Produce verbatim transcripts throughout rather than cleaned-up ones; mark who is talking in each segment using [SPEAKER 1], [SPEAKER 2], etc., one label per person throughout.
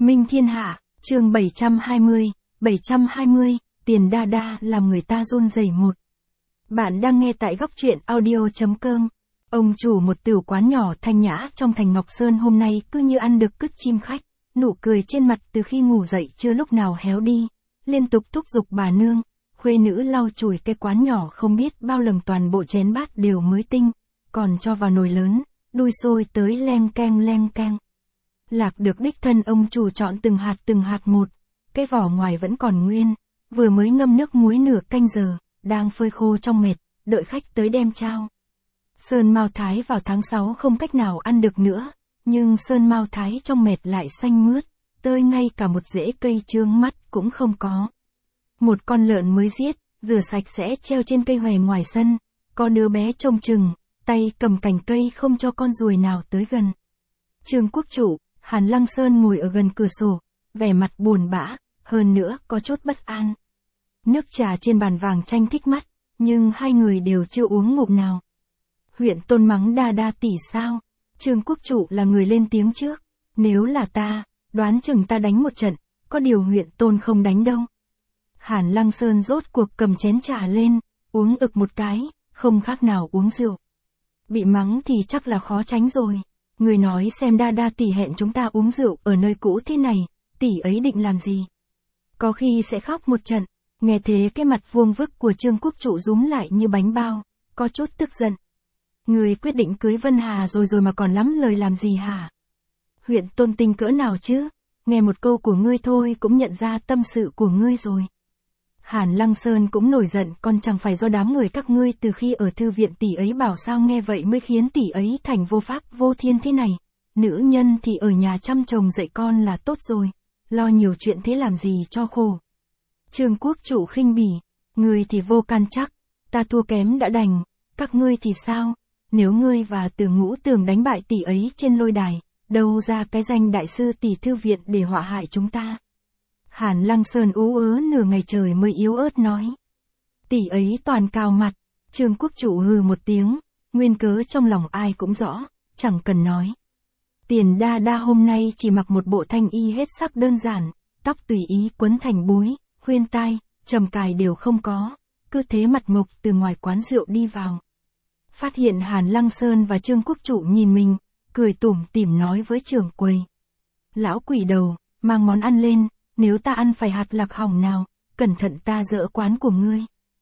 [SPEAKER 1] Minh Thiên Hạ, chương bảy trăm hai mươi, bảy trăm hai mươi, tiền đa đa làm người ta run rẩy một. Bạn đang nghe tại góc truyện audio chấm com. Ông chủ một tửu quán nhỏ thanh nhã trong thành Ngọc Sơn hôm nay cứ như ăn được cứt chim khách, nụ cười trên mặt từ khi ngủ dậy chưa lúc nào héo đi, liên tục thúc giục bà nương, khuê nữ lau chùi cái quán nhỏ không biết bao lần toàn bộ chén bát đều mới tinh, còn cho vào nồi lớn, đun sôi tới leng keng leng keng. Lạc được đích thân ông chủ chọn từng hạt từng hạt một, cái vỏ ngoài vẫn còn nguyên, vừa mới ngâm nước muối nửa canh giờ, đang phơi khô trong mệt, đợi khách tới đem trao. Sơn mao thái vào tháng sáu không cách nào ăn được nữa, nhưng sơn mao thái trong mệt lại xanh mướt, tơi ngay cả một rễ cây trương mắt cũng không có. Một con lợn mới giết, rửa sạch sẽ treo trên cây hòe ngoài sân, có đứa bé trông chừng, tay cầm cành cây không cho con ruồi nào tới gần. Trương Quốc Chủ, Hàn Lăng Sơn ngồi ở gần cửa sổ, vẻ mặt buồn bã, hơn nữa có chút bất an. Nước trà trên bàn vàng chanh thích mắt, nhưng hai người đều chưa uống ngụm nào. Huyện Tôn mắng đa đa tỷ sao? Trương Quốc Chủ là người lên tiếng trước. Nếu là ta, đoán chừng ta đánh một trận, có điều huyện Tôn không đánh đâu. Hàn Lăng Sơn rốt cuộc cầm chén trà lên, uống ực một cái, không khác nào uống rượu. Bị mắng thì chắc là khó tránh rồi. Người nói xem đa đa tỷ hẹn chúng ta uống rượu ở nơi cũ thế này, tỷ ấy định làm gì? Có khi sẽ khóc một trận. Nghe thế cái mặt vuông vức của Trương Quốc Chủ rúm lại như bánh bao, có chút tức giận. Người quyết định cưới Vân Hà rồi rồi mà còn lắm lời làm gì hả? Huyện Tôn tinh cỡ nào chứ? Nghe một câu của ngươi thôi cũng nhận ra tâm sự của ngươi rồi. Hàn Lăng Sơn cũng nổi giận, còn chẳng phải do đám người các ngươi từ khi ở thư viện tỷ ấy bảo sao nghe vậy mới khiến tỷ ấy thành vô pháp vô thiên thế này. Nữ nhân thì ở nhà chăm chồng dạy con là tốt rồi, lo nhiều chuyện thế làm gì cho khổ. Trương Quốc Chủ khinh bỉ, ngươi thì vô can chắc, ta thua kém đã đành, các ngươi thì sao? Nếu ngươi và Từ Ngũ Tường đánh bại tỷ ấy trên lôi đài, đâu ra cái danh đại sư tỷ thư viện để họa hại chúng ta? Hàn Lăng Sơn ú ớ nửa ngày trời mới yếu ớt nói. Tỷ ấy toàn cào mặt, Trương Quốc Chủ hừ một tiếng, nguyên cớ trong lòng ai cũng rõ, chẳng cần nói. Tiền đa đa hôm nay chỉ mặc một bộ thanh y hết sắc đơn giản, tóc tùy ý quấn thành búi, khuyên tai, trầm cài đều không có, cứ thế mặt mộc từ ngoài quán rượu đi vào. Phát hiện Hàn Lăng Sơn và Trương Quốc Chủ nhìn mình, cười tủm tỉm nói với trưởng quầy. Lão quỷ đầu, mang món ăn lên, nếu ta ăn phải hạt lạc hỏng nào, cẩn thận ta dỡ quán của ngươi.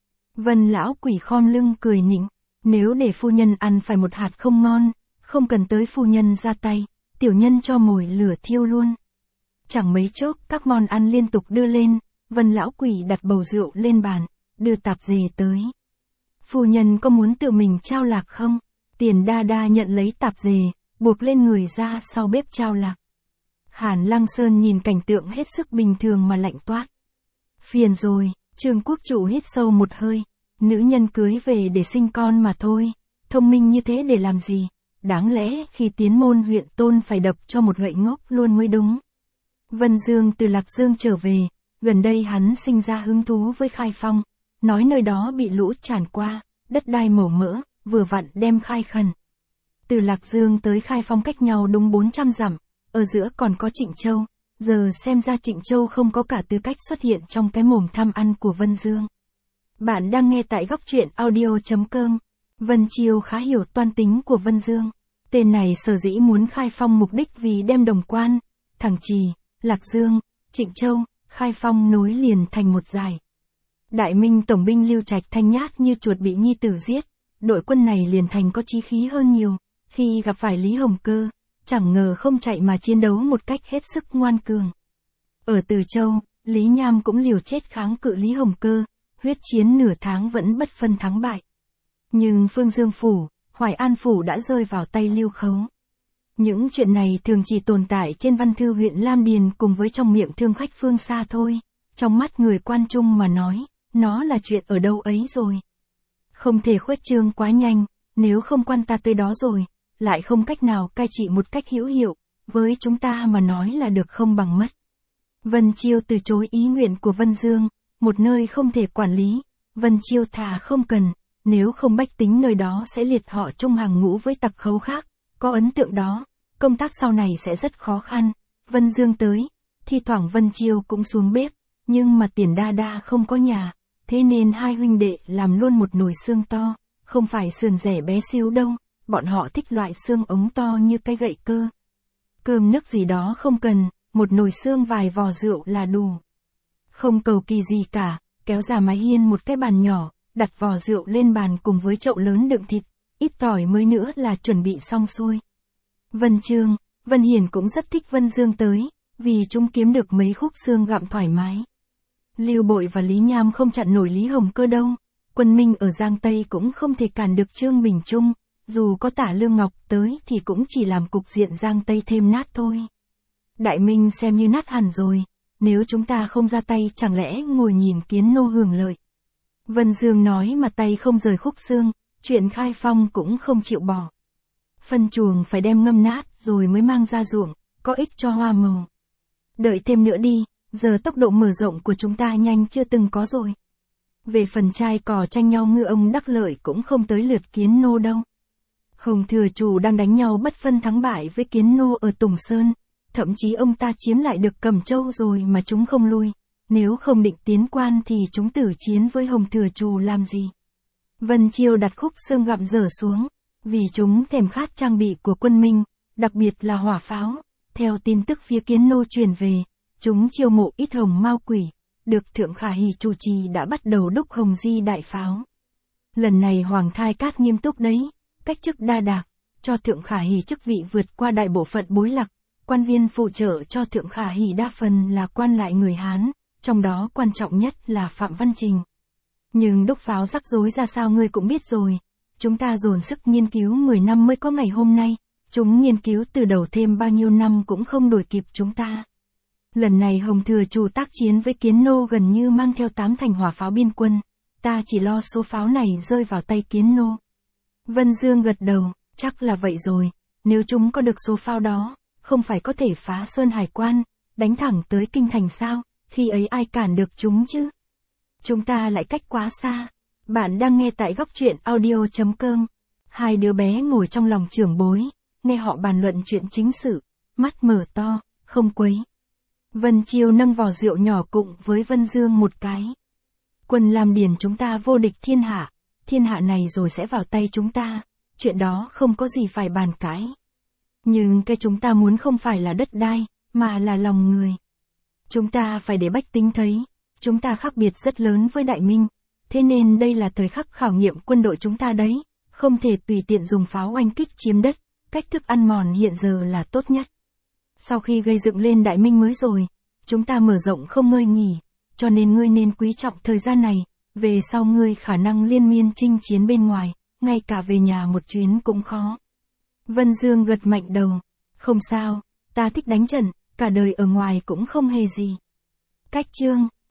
[SPEAKER 1] Vân lão quỷ khom lưng cười nịnh, nếu để phu nhân ăn phải một hạt không ngon, không cần tới phu nhân ra tay, tiểu nhân cho mồi lửa thiêu luôn. Chẳng mấy chốc các món ăn liên tục đưa lên, Vân lão quỷ đặt bầu rượu lên bàn, đưa tạp dề tới. Phu nhân có muốn tự mình trao lạc không? Tiền đa đa nhận lấy tạp dề, buộc lên người ra sau bếp trao lạc. Hàn Lăng Sơn nhìn cảnh tượng hết sức bình thường mà lạnh toát. Phiền rồi, Trương Quốc Chủ hít sâu một hơi, nữ nhân cưới về để sinh con mà thôi, thông minh như thế để làm gì, đáng lẽ khi tiến môn huyện Tôn phải đập cho một gậy ngốc luôn mới đúng. Vân Dương từ Lạc Dương trở về, gần đây hắn sinh ra hứng thú với Khai Phong, nói nơi đó bị lũ tràn qua, đất đai màu mỡ, vừa vặn đem khai khẩn. Từ Lạc Dương tới Khai Phong cách nhau đúng bốn trăm dặm, ở giữa còn có Trịnh Châu, giờ xem ra Trịnh Châu không có cả tư cách xuất hiện trong cái mồm tham ăn của Vân Dương. Bạn đang nghe tại góc truyện audio chấm com. Vân Chiêu khá hiểu toan tính của Vân Dương. Tên này sở dĩ muốn Khai Phong mục đích vì đem Đồng Quan, Thẳng Trì, Lạc Dương, Trịnh Châu, Khai Phong nối liền thành một dải. Đại Minh tổng binh Lưu Trạch thanh nhát như chuột bị nhi tử giết, đội quân này liền thành có chí khí hơn nhiều, khi gặp phải Lý Hồng Cơ, chẳng ngờ không chạy mà chiến đấu một cách hết sức ngoan cường. Ở Từ Châu, Lý Nham cũng liều chết kháng cự Lý Hồng Cơ, huyết chiến nửa tháng vẫn bất phân thắng bại. Nhưng Phương Dương Phủ, Hoài An Phủ đã rơi vào tay Lưu Khấu. Những chuyện này thường chỉ tồn tại trên văn thư huyện Lam Điền cùng với trong miệng thương khách phương xa thôi, trong mắt người quan trung mà nói, nó là chuyện ở đâu ấy rồi. Không thể khuếch trương quá nhanh, nếu không quan ta tới đó rồi, lại không cách nào cai trị một cách hữu hiệu, với chúng ta mà nói là được không bằng mất. Vân Chiêu từ chối ý nguyện của Vân Dương, một nơi không thể quản lý, Vân Chiêu thà không cần, nếu không bách tính nơi đó sẽ liệt họ chung hàng ngũ với tặc khấu khác, có ấn tượng đó, công tác sau này sẽ rất khó khăn. Vân Dương tới, thi thoảng Vân Chiêu cũng xuống bếp, nhưng mà Tiền Đa Đa không có nhà, thế nên hai huynh đệ làm luôn một nồi xương to, không phải sườn rẻ bé xíu đâu, bọn họ thích loại xương ống to như cái gậy cơ. Cơm nước gì đó không cần, một nồi xương vài vò rượu là đủ. Không cầu kỳ gì cả, kéo ra mái hiên một cái bàn nhỏ, đặt vò rượu lên bàn cùng với chậu lớn đựng thịt, ít tỏi mới nữa là chuẩn bị xong xuôi. Vân Trương, Vân Hiền cũng rất thích Vân Dương tới, vì chúng kiếm được mấy khúc xương gặm thoải mái. Lưu Bội và Lý Nham không chặn nổi Lý Hồng Cơ đâu, quân Minh ở Giang Tây cũng không thể cản được Trương Bình Trung, dù có Tả Lương Ngọc tới thì cũng chỉ làm cục diện Giang Tây thêm nát thôi. Đại Minh xem như nát hẳn rồi, nếu chúng ta không ra tay chẳng lẽ ngồi nhìn Kiến Nô hưởng lợi. Vân Dương nói mà tay không rời khúc xương, chuyện khai phong cũng không chịu bỏ. Phân chuồng phải đem ngâm nát rồi mới mang ra ruộng, có ích cho hoa màu. Đợi thêm nữa đi, giờ tốc độ mở rộng của chúng ta nhanh chưa từng có rồi. Về phần trai cò tranh nhau ngư ông đắc lợi cũng không tới lượt Kiến Nô đâu. Hồng Thừa Chủ đang đánh nhau bất phân thắng bại với Kiến Nô ở Tùng Sơn, thậm chí ông ta chiếm lại được Cẩm Châu rồi mà chúng không lui, nếu không định tiến quan thì chúng tử chiến với Hồng Thừa Chủ làm gì. Vân Chiêu đặt khúc xương gặm dở xuống, vì chúng thèm khát trang bị của quân Minh, đặc biệt là hỏa pháo. Theo tin tức phía Kiến Nô truyền về, chúng chiêu mộ ít hồng mao quỷ, được Thượng Khả Hỉ chủ trì đã bắt đầu đúc hồng di đại pháo. Lần này Hoàng Thai Cát nghiêm túc đấy, cách chức đa đạc, cho Thượng Khả Hỉ chức vị vượt qua đại bộ phận bối lạc, quan viên phụ trợ cho Thượng Khả Hỉ đa phần là quan lại người Hán, trong đó quan trọng nhất là Phạm Văn Trình. Nhưng đúc pháo rắc rối ra sao ngươi cũng biết rồi, chúng ta dồn sức nghiên cứu mười năm mới có ngày hôm nay, chúng nghiên cứu từ đầu thêm bao nhiêu năm cũng không đuổi kịp chúng ta. Lần này Hồng Thừa Chủ tác chiến với Kiến Nô gần như mang theo tám thành hỏa pháo biên quân, ta chỉ lo số pháo này rơi vào tay Kiến Nô. Vân Dương gật đầu, chắc là vậy rồi, nếu chúng có được số pháo đó, không phải có thể phá Sơn Hải Quan, đánh thẳng tới Kinh Thành sao, khi ấy ai cản được chúng chứ? Chúng ta lại cách quá xa. Bạn đang nghe tại góc truyện audio chấm com. Hai đứa bé ngồi trong lòng trưởng bối, nghe họ bàn luận chuyện chính sự, mắt mở to, không quấy. Vân Chiêu nâng vò rượu nhỏ cụng với Vân Dương một cái. Quân Lam Điền chúng ta vô địch thiên hạ, thiên hạ này rồi sẽ vào tay chúng ta, chuyện đó không có gì phải bàn cãi. Nhưng cái chúng ta muốn không phải là đất đai, mà là lòng người. Chúng ta phải để bách tính thấy, chúng ta khác biệt rất lớn với Đại Minh, thế nên đây là thời khắc khảo nghiệm quân đội chúng ta đấy, không thể tùy tiện dùng pháo oanh kích chiếm đất, cách thức ăn mòn hiện giờ là tốt nhất. Sau khi gây dựng lên Đại Minh mới rồi, chúng ta mở rộng không ngơi nghỉ, cho nên ngươi nên quý trọng thời gian này, về sau ngươi khả năng liên miên chinh chiến bên ngoài, ngay cả về nhà một chuyến cũng khó. Vân Dương gật mạnh đầu, không sao, ta thích đánh trận, cả đời ở ngoài cũng không hề gì. Cách chương